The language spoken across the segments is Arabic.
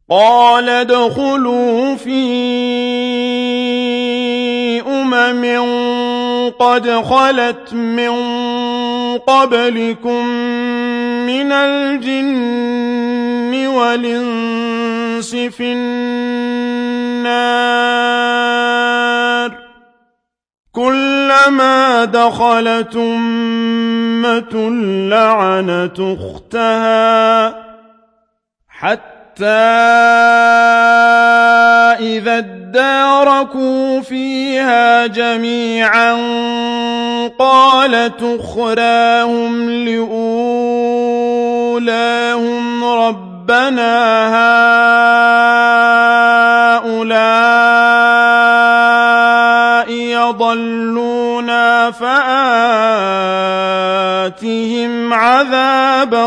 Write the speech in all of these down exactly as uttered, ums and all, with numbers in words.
قال ادخلوا في أمم قد خلت من قبلكم من الجن والإنس في النار كلما دخلت أمة لعنت أختها حتى إذا اداركوا فيها جميعا قالت أخراهم لأولاهم ربنا هؤلاء يضلونا فآتهم عذابا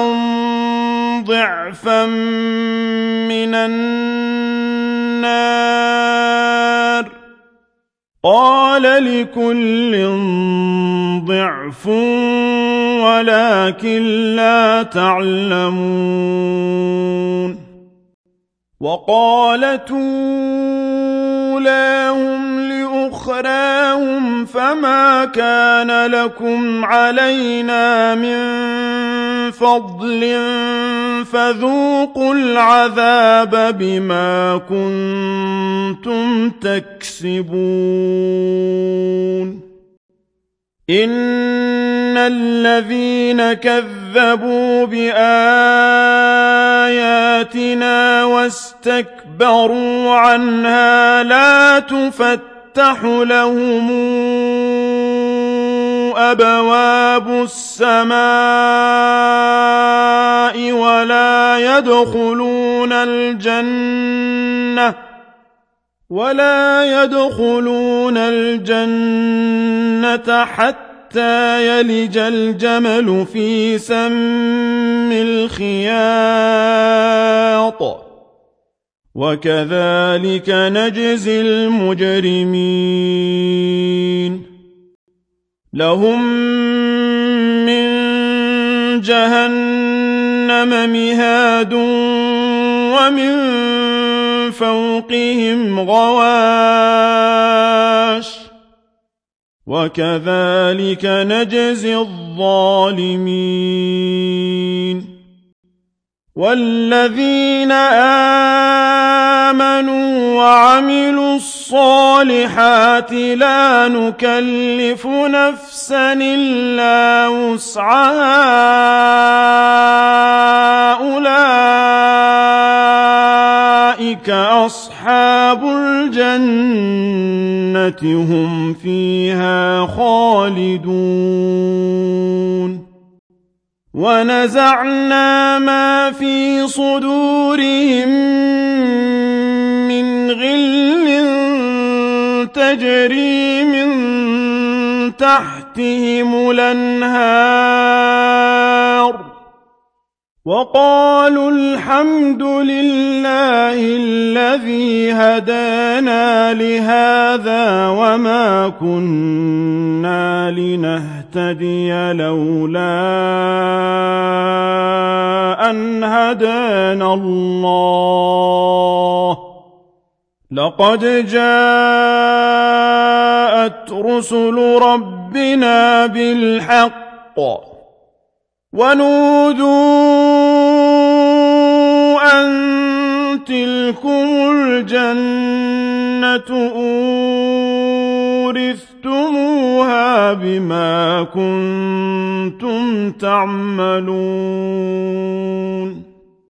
ضعفا من النار قال لكل ضعف ولكن لا تعلمون وقالت أولاهم لأخراهم فما كان لكم علينا من فضل فذوقوا العذاب بما كنتم تكسبون إن الذين كذبوا بآياتنا واستكبروا عنها لا تفتح لهم أبواب السماء ولا يدخلون الجنة ولا يدخلون الجنة حتى يلج الجمل في سم الخياط وكذلك نجزي المجرمين لهم من جهنم مهاد ومن فوقهم غواش وكذلك نجزي الظالمين والذين آمنوا وعملوا الصالحات لا نكلف نفسا إلا وسعها أولئك أصحاب الجنة هم فيها خالدون ونزعنا ما في صدورهم من غل تجري من تحتهم الأنهار وقالوا الحمد لله الذي هدانا لهذا وما كنا لنهتدي لولا أن هدانا الله لقد جاءت رسل ربنا بالحق ونودوا أن تلكم الجنة أورثتموها بما كنتم تعملون